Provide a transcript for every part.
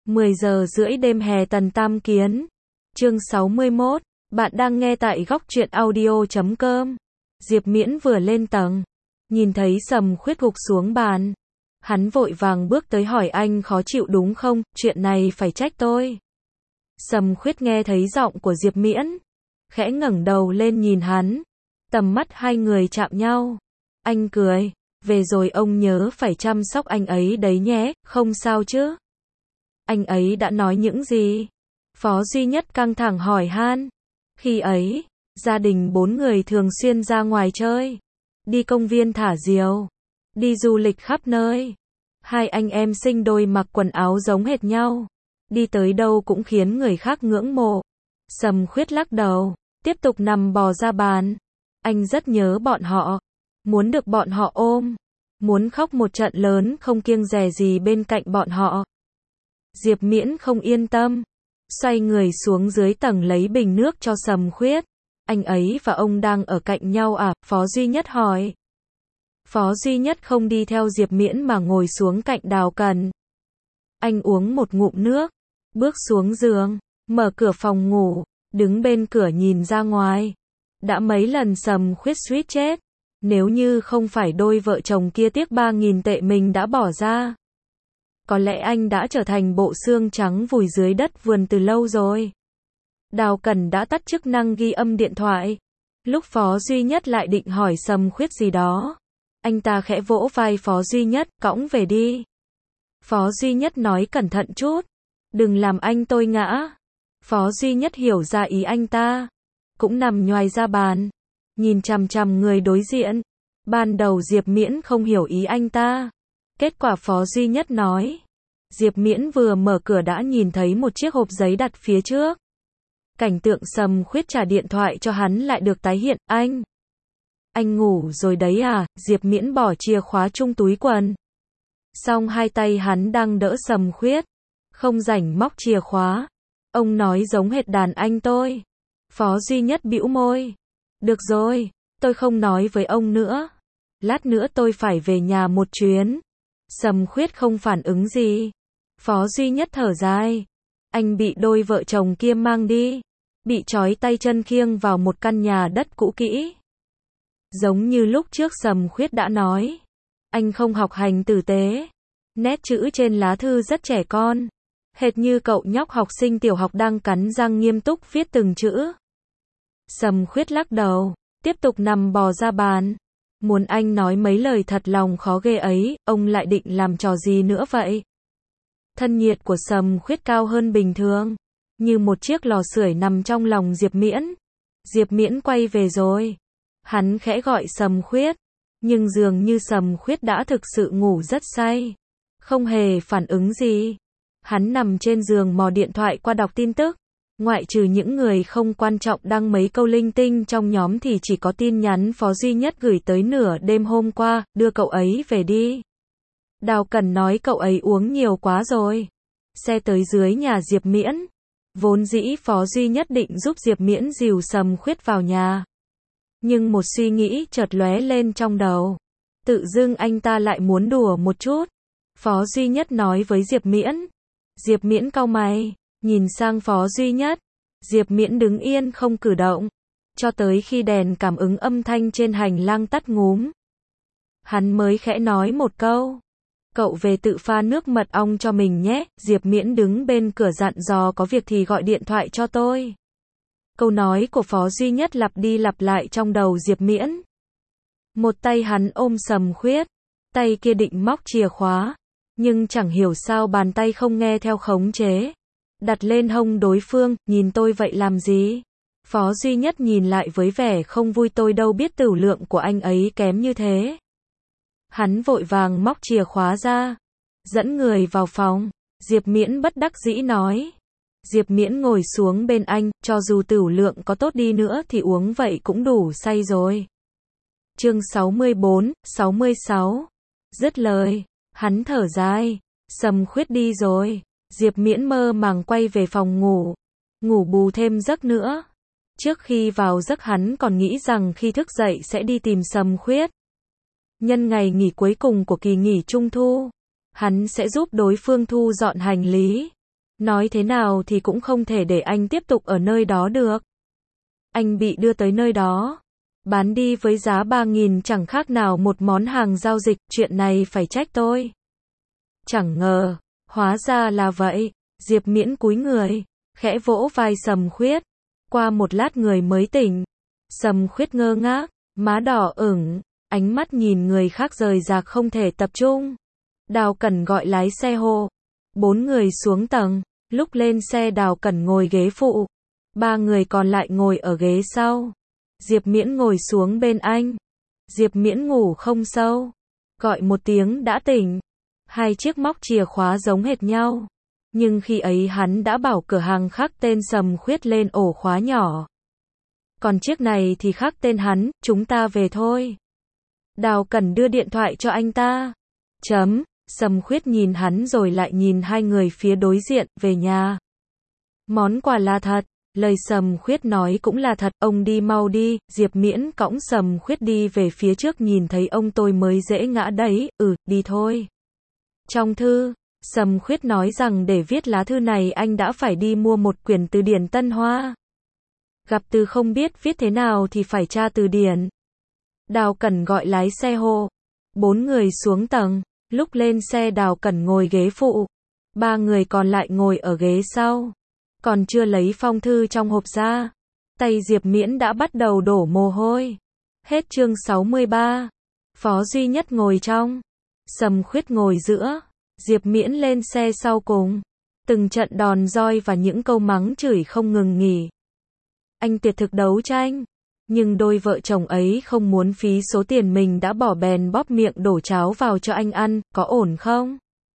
10 giờ rưỡi đêm hè Tần Tam Kiến. Chương 61. Bạn đang nghe tại góc truyện audio.com. Diệp Miễn vừa lên tầng, nhìn thấy Sầm Khuyết gục xuống bàn. Hắn vội vàng bước tới hỏi anh khó chịu đúng không, chuyện này phải trách tôi. Sầm Khuyết nghe thấy giọng của Diệp Miễn, khẽ ngẩng đầu lên nhìn hắn. Tầm mắt hai người chạm nhau. Anh cười, về rồi ông nhớ phải chăm sóc anh ấy đấy nhé, không sao chứ? Anh ấy đã nói những gì? Phó Duy Nhất căng thẳng hỏi han. Khi ấy, gia đình 4 người thường xuyên ra ngoài chơi, đi công viên thả diều, đi du lịch khắp nơi. Hai anh em sinh đôi mặc quần áo giống hệt nhau, đi tới đâu cũng khiến người khác ngưỡng mộ. Sầm Khuyết lắc đầu, tiếp tục nằm bò ra bàn. Anh rất nhớ bọn họ, muốn được bọn họ ôm, muốn khóc một trận lớn không kiêng dè gì bên cạnh bọn họ. Diệp Miễn không yên tâm, xoay người xuống dưới tầng lấy bình nước cho Sầm Khuyết. Anh ấy và ông đang ở cạnh nhau à? Phó Duy Nhất hỏi. Phó Duy Nhất không đi theo Diệp Miễn mà ngồi xuống cạnh Đào Cần. Anh uống một ngụm nước, bước xuống giường, mở cửa phòng ngủ, đứng bên cửa nhìn ra ngoài. Đã mấy lần Sầm Khuyết suýt chết, nếu như không phải đôi vợ chồng kia tiếc 3.000 tệ mình đã bỏ ra, có lẽ anh đã trở thành bộ xương trắng vùi dưới đất vườn từ lâu rồi. Đào Cần đã tắt chức năng ghi âm điện thoại. Lúc Phó Duy Nhất lại định hỏi Sầm Khuyết gì đó, anh ta khẽ vỗ vai Phó Duy Nhất, cõng về đi. Phó Duy Nhất nói cẩn thận chút, đừng làm anh tôi ngã. Phó Duy Nhất hiểu ra ý anh ta, cũng nằm nhoài ra bàn, nhìn chằm chằm người đối diện. Ban đầu Diệp Miễn không hiểu ý anh ta, kết quả Phó Duy Nhất nói. Diệp Miễn vừa mở cửa đã nhìn thấy một chiếc hộp giấy đặt phía trước. Cảnh tượng Sầm Khuyết trả điện thoại cho hắn lại được tái hiện. Anh ngủ rồi đấy à? Diệp Miễn bỏ chìa khóa chung túi quần. Xong hai tay hắn đang đỡ Sầm Khuyết, không rảnh móc chìa khóa. Ông nói giống hệt đàn anh tôi. Phó Duy Nhất bĩu môi. Được rồi, tôi không nói với ông nữa. Lát nữa tôi phải về nhà một chuyến. Sầm Khuyết không phản ứng gì. Phó Duy Nhất thở dài. Anh bị đôi vợ chồng kia mang đi, bị trói tay chân khiêng vào một căn nhà đất cũ kỹ. Giống như lúc trước Sầm Khuyết đã nói, anh không học hành tử tế. Nét chữ trên lá thư rất trẻ con, hệt như cậu nhóc học sinh tiểu học đang cắn răng nghiêm túc viết từng chữ. Sầm Khuyết lắc đầu, tiếp tục nằm bò ra bàn. Muốn anh nói mấy lời thật lòng khó ghê ấy, ông lại định làm trò gì nữa vậy? Thân nhiệt của Sầm Khuyết cao hơn bình thường, như một chiếc lò sưởi nằm trong lòng Diệp Miễn. Diệp Miễn quay về rồi. Hắn khẽ gọi Sầm Khuyết, nhưng dường như Sầm Khuyết đã thực sự ngủ rất say, không hề phản ứng gì. Hắn nằm trên giường mò điện thoại qua đọc tin tức. Ngoại trừ những người không quan trọng đăng mấy câu linh tinh trong nhóm thì chỉ có tin nhắn Phó Duy Nhất gửi tới nửa đêm hôm qua, đưa cậu ấy về đi. Đào Cần nói cậu ấy uống nhiều quá rồi. Xe tới dưới nhà Diệp Miễn. Vốn dĩ Phó Duy Nhất định giúp Diệp Miễn dìu Sầm Khuyết vào nhà, nhưng một suy nghĩ chợt lóe lên trong đầu. Tự dưng anh ta lại muốn đùa một chút. Phó Duy Nhất nói với Diệp Miễn. Diệp Miễn cau mày, nhìn sang Phó Duy Nhất. Diệp Miễn đứng yên không cử động, cho tới khi đèn cảm ứng âm thanh trên hành lang tắt ngúm. Hắn mới khẽ nói một câu. Cậu về tự pha nước mật ong cho mình nhé. Diệp Miễn đứng bên cửa dặn dò có việc thì gọi điện thoại cho tôi. Câu nói của Phó Duy Nhất lặp đi lặp lại trong đầu Diệp Miễn. Một tay hắn ôm Sầm Khuyết, tay kia định móc chìa khóa, nhưng chẳng hiểu sao bàn tay không nghe theo khống chế, đặt lên hông đối phương. Nhìn tôi vậy làm gì? Phó Duy Nhất nhìn lại với vẻ không vui. Tôi đâu biết tửu lượng của anh ấy kém như thế. Hắn vội vàng móc chìa khóa ra, dẫn người vào phòng. Diệp Miễn bất đắc dĩ nói. Diệp Miễn ngồi xuống bên anh, cho dù tửu lượng có tốt đi nữa thì uống vậy cũng đủ say rồi. Chương 64, 66. Dứt lời, hắn thở dài. Sầm Khuyết đi rồi. Diệp Miễn mơ màng quay về phòng ngủ, ngủ bù thêm giấc nữa. Trước khi vào giấc hắn còn nghĩ rằng khi thức dậy sẽ đi tìm Sầm Khuyết. Nhân ngày nghỉ cuối cùng của kỳ nghỉ Trung thu, hắn sẽ giúp đối phương thu dọn hành lý. Nói thế nào thì cũng không thể để anh tiếp tục ở nơi đó được. Anh bị đưa tới nơi đó, bán đi với giá 3.000 chẳng khác nào một món hàng giao dịch, chuyện này phải trách tôi. Chẳng ngờ, hóa ra là vậy. Diệp Miễn cúi người, khẽ vỗ vai Sầm Khuyết. Qua một lát người mới tỉnh. Sầm Khuyết ngơ ngác, má đỏ ửng, ánh mắt nhìn người khác rời rạc không thể tập trung. Đào Cẩn gọi lái xe hô. 4 người xuống tầng, lúc lên xe Đào Cẩn ngồi ghế phụ. 3 người còn lại ngồi ở ghế sau. Diệp Miễn ngồi xuống bên anh. Diệp Miễn ngủ không sâu. Gọi một tiếng đã tỉnh. 2 chiếc móc chìa khóa giống hệt nhau. Nhưng khi ấy hắn đã bảo cửa hàng khắc tên Sầm Khuyết lên ổ khóa nhỏ. Còn chiếc này thì khắc tên hắn, chúng ta về thôi. Đào Cẩn đưa điện thoại cho anh ta. Sầm Khuyết nhìn hắn rồi lại nhìn 2 người phía đối diện, về nhà. Món quà là thật, lời Sầm Khuyết nói cũng là thật, ông đi mau đi. Diệp Miễn cõng Sầm Khuyết đi về phía trước, nhìn thấy ông tôi mới dễ ngã đấy, đi thôi. Trong thư, Sầm Khuyết nói rằng để viết lá thư này anh đã phải đi mua một quyển từ điển Tân Hoa. Gặp từ không biết viết thế nào thì phải tra từ điển. Đào Cẩn gọi lái xe hô. 4 người xuống tầng, lúc lên xe Đào Cẩn ngồi ghế phụ. 3 người còn lại ngồi ở ghế sau. Còn chưa lấy phong thư trong hộp ra, tay Diệp Miễn đã bắt đầu đổ mồ hôi. Hết chương 63. Phó Duy Nhất ngồi trong, Sầm Khuyết ngồi giữa, Diệp Miễn lên xe sau cùng. Từng trận đòn roi và những câu mắng chửi không ngừng nghỉ. Anh tuyệt thực đấu tranh, nhưng đôi vợ chồng ấy không muốn phí số tiền mình đã bỏ, bèn bóp miệng đổ cháo vào cho anh ăn, có ổn không?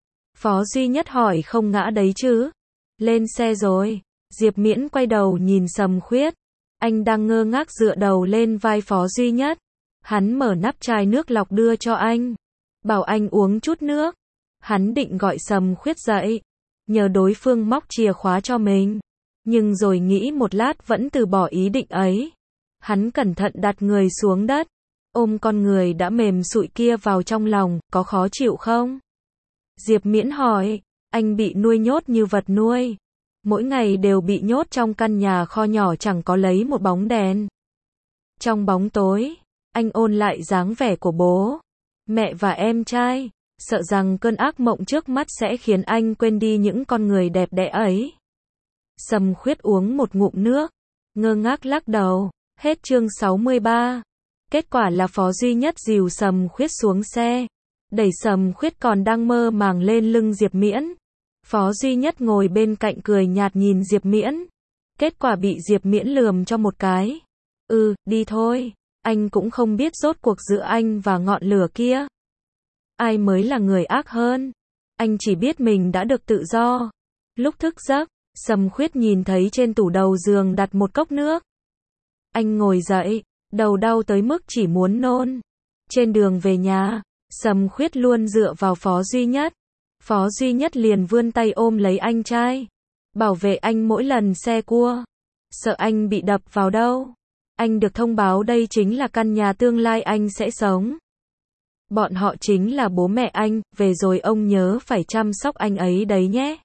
Phó Duy Nhất hỏi. Không ngã đấy chứ? Lên xe rồi. Diệp Miễn quay đầu nhìn Sầm Khuyết. Anh đang ngơ ngác dựa đầu lên vai Phó Duy Nhất. Hắn mở nắp chai nước lọc đưa cho anh. Bảo anh uống chút nước. Hắn định gọi Sầm Khuyết dậy, nhờ đối phương móc chìa khóa cho mình. Nhưng rồi nghĩ một lát vẫn từ bỏ ý định ấy. Hắn cẩn thận đặt người xuống đất, ôm con người đã mềm sụi kia vào trong lòng. Có khó chịu không? Diệp Miễn hỏi. Anh bị nuôi nhốt như vật nuôi. Mỗi ngày đều bị nhốt trong căn nhà kho nhỏ, chẳng có lấy một bóng đèn. Trong bóng tối, anh ôn lại dáng vẻ của bố, mẹ và em trai, sợ rằng cơn ác mộng trước mắt sẽ khiến anh quên đi những con người đẹp đẽ ấy. Sầm Khuyết uống một ngụm nước, ngơ ngác lắc đầu. Hết chương 63. Kết quả là Phó Duy Nhất dìu Sầm Khuyết xuống xe, đẩy Sầm Khuyết còn đang mơ màng lên lưng Diệp Miễn. Phó Duy Nhất ngồi bên cạnh cười nhạt nhìn Diệp Miễn. Kết quả bị Diệp Miễn lườm cho một cái. Đi thôi. Anh cũng không biết rốt cuộc giữa anh và ngọn lửa kia, ai mới là người ác hơn. Anh chỉ biết mình đã được tự do. Lúc thức giấc, Sầm Khuyết nhìn thấy trên tủ đầu giường đặt một cốc nước. Anh ngồi dậy, đầu đau tới mức chỉ muốn nôn. Trên đường về nhà, Sầm Khuyết luôn dựa vào Phó Duy Nhất. Phó Duy Nhất liền vươn tay ôm lấy anh trai, bảo vệ anh mỗi lần xe cua. Sợ anh bị đập vào đâu. Anh được thông báo đây chính là căn nhà tương lai anh sẽ sống. Bọn họ chính là bố mẹ anh, về rồi ông nhớ phải chăm sóc anh ấy đấy nhé.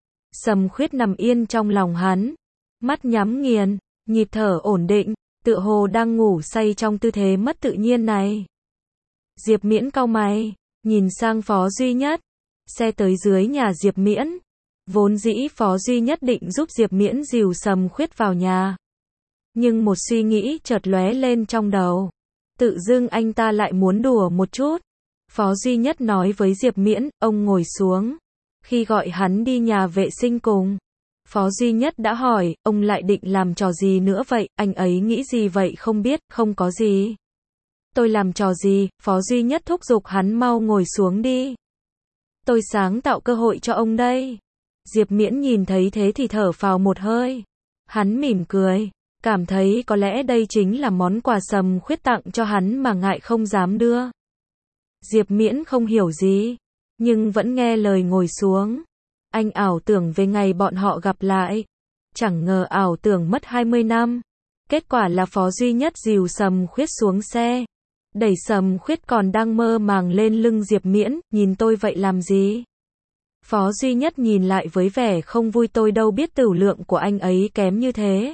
Sầm Khuyết nằm yên trong lòng hắn, mắt nhắm nghiền, nhịp thở ổn định, tựa hồ đang ngủ say trong tư thế mất tự nhiên này. Diệp Miễn cau mày, nhìn sang Phó Duy Nhất. Xe tới dưới nhà Diệp Miễn. Vốn dĩ Phó Duy Nhất định giúp Diệp Miễn dìu Sầm Khuyết vào nhà. Nhưng một suy nghĩ chợt lóe lên trong đầu. Tự dưng anh ta lại muốn đùa một chút. Phó Duy Nhất nói với Diệp Miễn, ông ngồi xuống. Khi gọi hắn đi nhà vệ sinh cùng, Phó Duy Nhất đã hỏi, ông lại định làm trò gì nữa vậy, anh ấy nghĩ gì vậy? Không biết, không có gì. Tôi làm trò gì? Phó Duy Nhất thúc giục hắn mau ngồi xuống đi. Tôi sáng tạo cơ hội cho ông đây. Diệp Miễn nhìn thấy thế thì thở phào một hơi. Hắn mỉm cười, cảm thấy có lẽ đây chính là món quà Sầm Khuyết tặng cho hắn mà ngại không dám đưa. Diệp Miễn không hiểu gì, nhưng vẫn nghe lời ngồi xuống. Anh ảo tưởng về ngày bọn họ gặp lại. Chẳng ngờ ảo tưởng mất 20 năm. Kết quả là Phó Duy Nhất dìu Sầm Khuyết xuống xe, đẩy Sầm Khuyết còn đang mơ màng lên lưng Diệp Miễn. Nhìn tôi vậy làm gì? Phó Duy Nhất nhìn lại với vẻ không vui, tôi đâu biết tửu lượng của anh ấy kém như thế.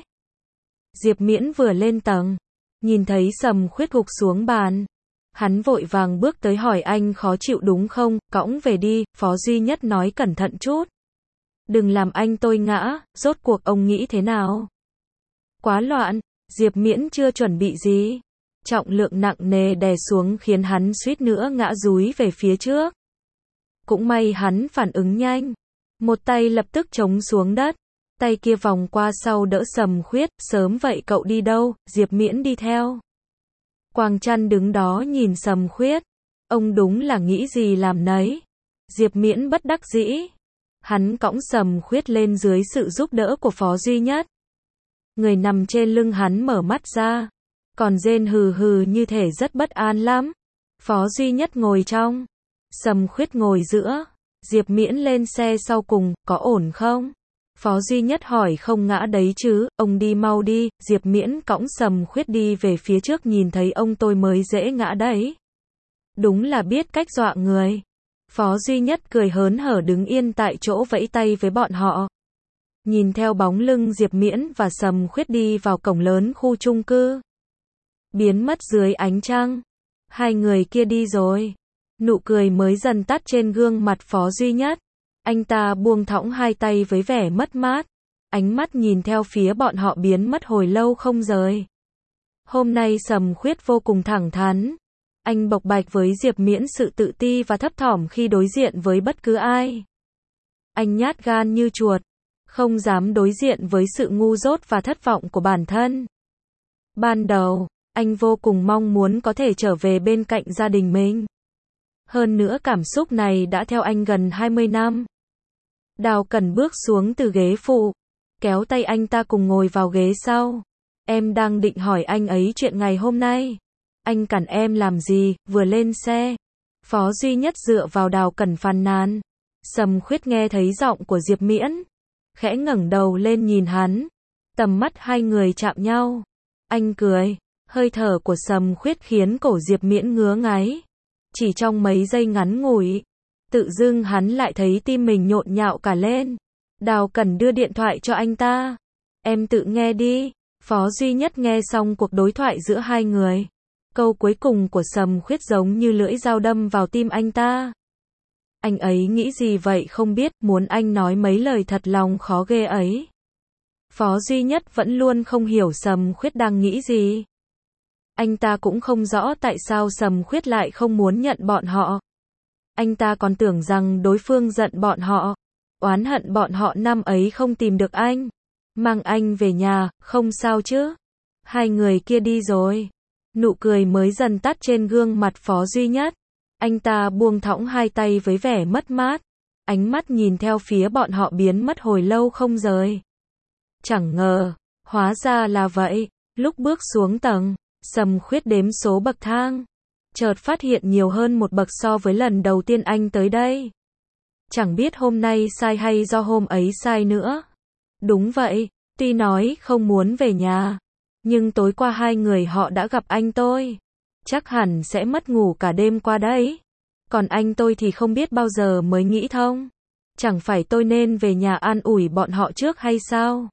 Diệp Miễn vừa lên tầng, nhìn thấy Sầm Khuyết gục xuống bàn. Hắn vội vàng bước tới hỏi, anh khó chịu đúng không, cõng về đi. Phó Duy Nhất nói cẩn thận chút. Đừng làm anh tôi ngã, rốt cuộc ông nghĩ thế nào? Quá loạn, Diệp Miễn chưa chuẩn bị gì. Trọng lượng nặng nề đè xuống khiến hắn suýt nữa ngã dúi về phía trước. Cũng may hắn phản ứng nhanh. Một tay lập tức chống xuống đất. Tay kia vòng qua sau đỡ Sầm Khuyết. Sớm vậy cậu đi đâu? Diệp Miễn đi theo. Quang Trăn đứng đó nhìn Sầm Khuyết. Ông đúng là nghĩ gì làm nấy. Diệp Miễn bất đắc dĩ. Hắn cõng Sầm Khuyết lên dưới sự giúp đỡ của Phó Duy Nhất. Người nằm trên lưng hắn mở mắt ra. Còn rên hừ hừ như thể rất bất an lắm. Phó Duy Nhất ngồi trong. Sầm Khuyết ngồi giữa. Diệp Miễn lên xe sau cùng, có ổn không? Phó Duy Nhất hỏi, không ngã đấy chứ, ông đi mau đi. Diệp Miễn cõng Sầm Khuyết đi về phía trước, nhìn thấy ông tôi mới dễ ngã đấy. Đúng là biết cách dọa người. Phó Duy Nhất cười hớn hở đứng yên tại chỗ vẫy tay với bọn họ. Nhìn theo bóng lưng Diệp Miễn và Sầm Khuyết đi vào cổng lớn khu chung cư. Biến mất dưới ánh trăng. Hai người kia đi rồi. Nụ cười mới dần tắt trên gương mặt Phó Duy Nhất. Anh ta buông thõng hai tay với vẻ mất mát. Ánh mắt nhìn theo phía bọn họ biến mất hồi lâu không rời. Hôm nay Sầm Khuyết vô cùng thẳng thắn. Anh bộc bạch với Diệp Miễn sự tự ti và thấp thỏm khi đối diện với bất cứ ai. Anh nhát gan như chuột. Không dám đối diện với sự ngu dốt và thất vọng của bản thân. Ban đầu, anh vô cùng mong muốn có thể trở về bên cạnh gia đình mình. Hơn nữa cảm xúc này đã theo anh gần 20 năm. Đào Cẩn bước xuống từ ghế phụ, kéo tay anh ta cùng ngồi vào ghế sau. Em đang định hỏi anh ấy chuyện ngày hôm nay. Anh cản em làm gì? Vừa lên xe. Phó Duy Nhất dựa vào Đào Cẩn phàn nàn. Sầm Khuyết nghe thấy giọng của Diệp Miễn, khẽ ngẩng đầu lên nhìn hắn. Tầm mắt hai người chạm nhau. Anh cười. Hơi thở của Sầm Khuyết khiến cổ Diệp Miễn ngứa ngáy. Chỉ trong mấy giây ngắn ngủi, tự dưng hắn lại thấy tim mình nhộn nhạo cả lên. Đào Cẩn đưa điện thoại cho anh ta. Em tự nghe đi. Phó Duy Nhất nghe xong cuộc đối thoại giữa hai người. Câu cuối cùng của Sầm Khuyết giống như lưỡi dao đâm vào tim anh ta. Anh ấy nghĩ gì vậy không biết, muốn anh nói mấy lời thật lòng khó ghê ấy. Phó Duy Nhất vẫn luôn không hiểu Sầm Khuyết đang nghĩ gì. Anh ta cũng không rõ tại sao Sầm Khuyết lại không muốn nhận bọn họ. Anh ta còn tưởng rằng đối phương giận bọn họ, oán hận bọn họ năm ấy không tìm được anh. Mang anh về nhà, không sao chứ. Hai người kia đi rồi. Nụ cười mới dần tắt trên gương mặt Phó Duy Nhất. Anh ta buông thõng hai tay với vẻ mất mát. Ánh mắt nhìn theo phía bọn họ biến mất hồi lâu không rời. Chẳng ngờ, hóa ra là vậy. Lúc bước xuống tầng, Sầm Khuyết đếm số bậc thang. Chợt phát hiện nhiều hơn một bậc so với lần đầu tiên anh tới đây. Chẳng biết hôm nay sai hay do hôm ấy sai nữa. Đúng vậy, tuy nói không muốn về nhà, nhưng tối qua hai người họ đã gặp anh tôi. Chắc hẳn sẽ mất ngủ cả đêm qua đấy. Còn anh tôi thì không biết bao giờ mới nghĩ thông. Chẳng phải tôi nên về nhà an ủi bọn họ trước hay sao?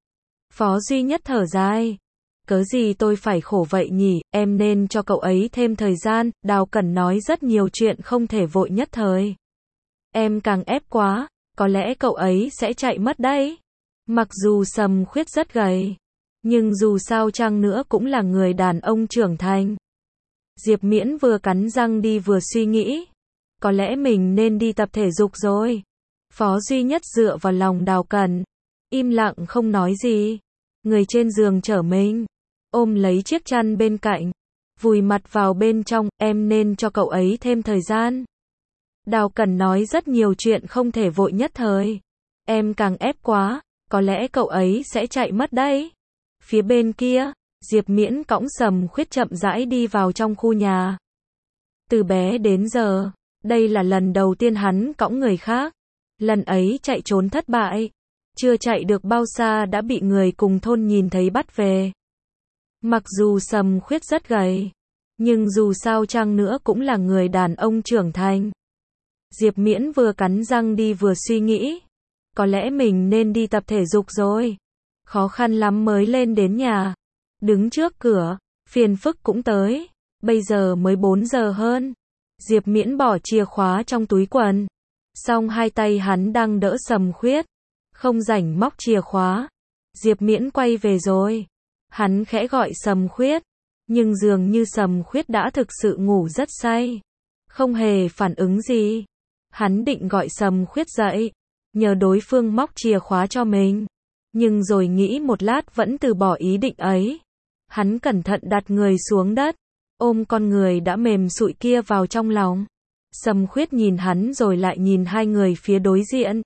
Phó Duy Nhất thở dài. Cớ gì tôi phải khổ vậy nhỉ, em nên cho cậu ấy thêm thời gian. Đào Cẩn nói rất nhiều chuyện không thể vội nhất thời. Em càng ép quá, có lẽ cậu ấy sẽ chạy mất đấy. Mặc dù Sầm Khuyết rất gầy, nhưng dù sao chăng nữa cũng là người đàn ông trưởng thành. Diệp Miễn vừa cắn răng đi vừa suy nghĩ. Có lẽ mình nên đi tập thể dục rồi. Phó Duy Nhất dựa vào lòng Đào Cẩn, im lặng không nói gì. Người trên giường trở mình, ôm lấy chiếc chăn bên cạnh, vùi mặt vào bên trong. Em nên cho cậu ấy thêm thời gian. Đào Cẩn nói rất nhiều chuyện không thể vội nhất thời. Em càng ép quá, có lẽ cậu ấy sẽ chạy mất đấy. Phía bên kia, Diệp Miễn cõng Sầm Khuyết chậm rãi đi vào trong khu nhà. Từ bé đến giờ, đây là lần đầu tiên hắn cõng người khác. Lần ấy chạy trốn thất bại. Chưa chạy được bao xa đã bị người cùng thôn nhìn thấy bắt về. Mặc dù Sầm Khuyết rất gầy, nhưng dù sao chăng nữa cũng là người đàn ông trưởng thành. Diệp Miễn vừa cắn răng đi vừa suy nghĩ. Có lẽ mình nên đi tập thể dục rồi. Khó khăn lắm mới lên đến nhà. Đứng trước cửa, phiền phức cũng tới. Bây giờ mới 4 giờ hơn. Diệp Miễn bỏ chìa khóa trong túi quần. Xong hai tay hắn đang đỡ Sầm Khuyết. Không rảnh móc chìa khóa. Diệp Miễn quay về rồi. Hắn khẽ gọi Sầm Khuyết. Nhưng dường như Sầm Khuyết đã thực sự ngủ rất say. Không hề phản ứng gì. Hắn định gọi Sầm Khuyết dậy. Nhờ đối phương móc chìa khóa cho mình. Nhưng rồi nghĩ một lát vẫn từ bỏ ý định ấy. Hắn cẩn thận đặt người xuống đất. Ôm con người đã mềm sụi kia vào trong lòng. Sầm Khuyết nhìn hắn rồi lại nhìn hai người phía đối diện.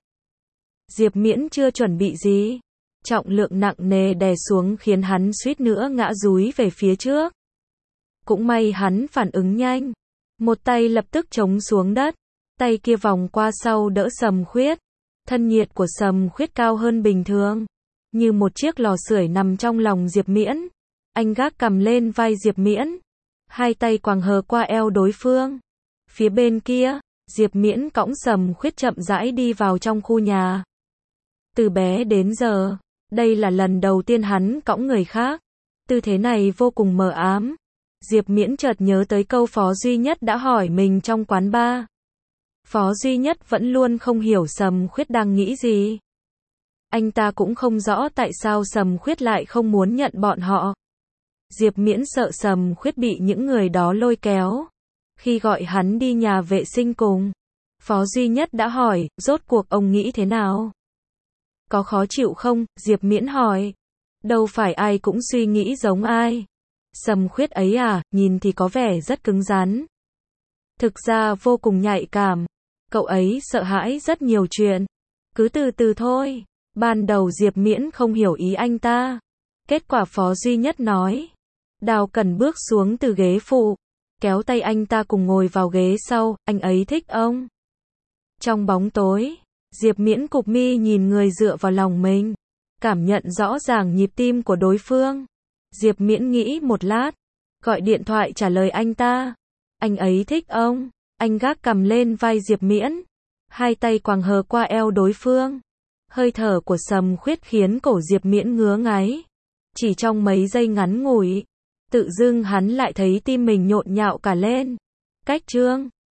Diệp Miễn chưa chuẩn bị gì. Trọng lượng nặng nề đè xuống khiến hắn suýt nữa ngã dúi về phía trước. Cũng may hắn phản ứng nhanh. Một tay lập tức chống xuống đất. Tay kia vòng qua sau đỡ Sầm Khuyết. Thân nhiệt của Sầm Khuyết cao hơn bình thường. Như một chiếc lò sưởi nằm trong lòng Diệp Miễn. Anh gác cầm lên vai Diệp Miễn. Hai tay quàng hờ qua eo đối phương. Phía bên kia, Diệp Miễn cõng Sầm Khuyết chậm rãi đi vào trong khu nhà. Từ bé đến giờ, đây là lần đầu tiên hắn cõng người khác. Tư thế này vô cùng mờ ám. Diệp Miễn chợt nhớ tới câu Phó Duy Nhất đã hỏi mình trong quán bar. Phó Duy Nhất vẫn luôn không hiểu Sầm Khuyết đang nghĩ gì. Anh ta cũng không rõ tại sao Sầm Khuyết lại không muốn nhận bọn họ. Diệp Miễn sợ Sầm Khuyết bị những người đó lôi kéo. Khi gọi hắn đi nhà vệ sinh cùng, Phó Duy Nhất đã hỏi, rốt cuộc ông nghĩ thế nào? Có khó chịu không? Diệp Miễn hỏi. Đâu phải ai cũng suy nghĩ giống ai. Sầm Khuyết ấy à, nhìn thì có vẻ rất cứng rắn. Thực ra vô cùng nhạy cảm. Cậu ấy sợ hãi rất nhiều chuyện. Cứ từ từ thôi. Ban đầu Diệp Miễn không hiểu ý anh ta. Kết quả Phó Duy Nhất nói. Đào Cẩn bước xuống từ ghế phụ. Kéo tay anh ta cùng ngồi vào ghế sau, anh ấy thích ông. Trong bóng tối, Diệp Miễn cụp mi nhìn người dựa vào lòng mình. Cảm nhận rõ ràng nhịp tim của đối phương. Diệp Miễn nghĩ một lát. Gọi điện thoại trả lời anh ta. Anh ấy thích ông. Anh gác cầm lên vai Diệp Miễn. Hai tay quàng hờ qua eo đối phương. Hơi thở của Sầm Khuyết khiến cổ Diệp Miễn ngứa ngáy. Chỉ trong mấy giây ngắn ngủi, tự dưng hắn lại thấy tim mình nhộn nhạo cả lên. Cách chương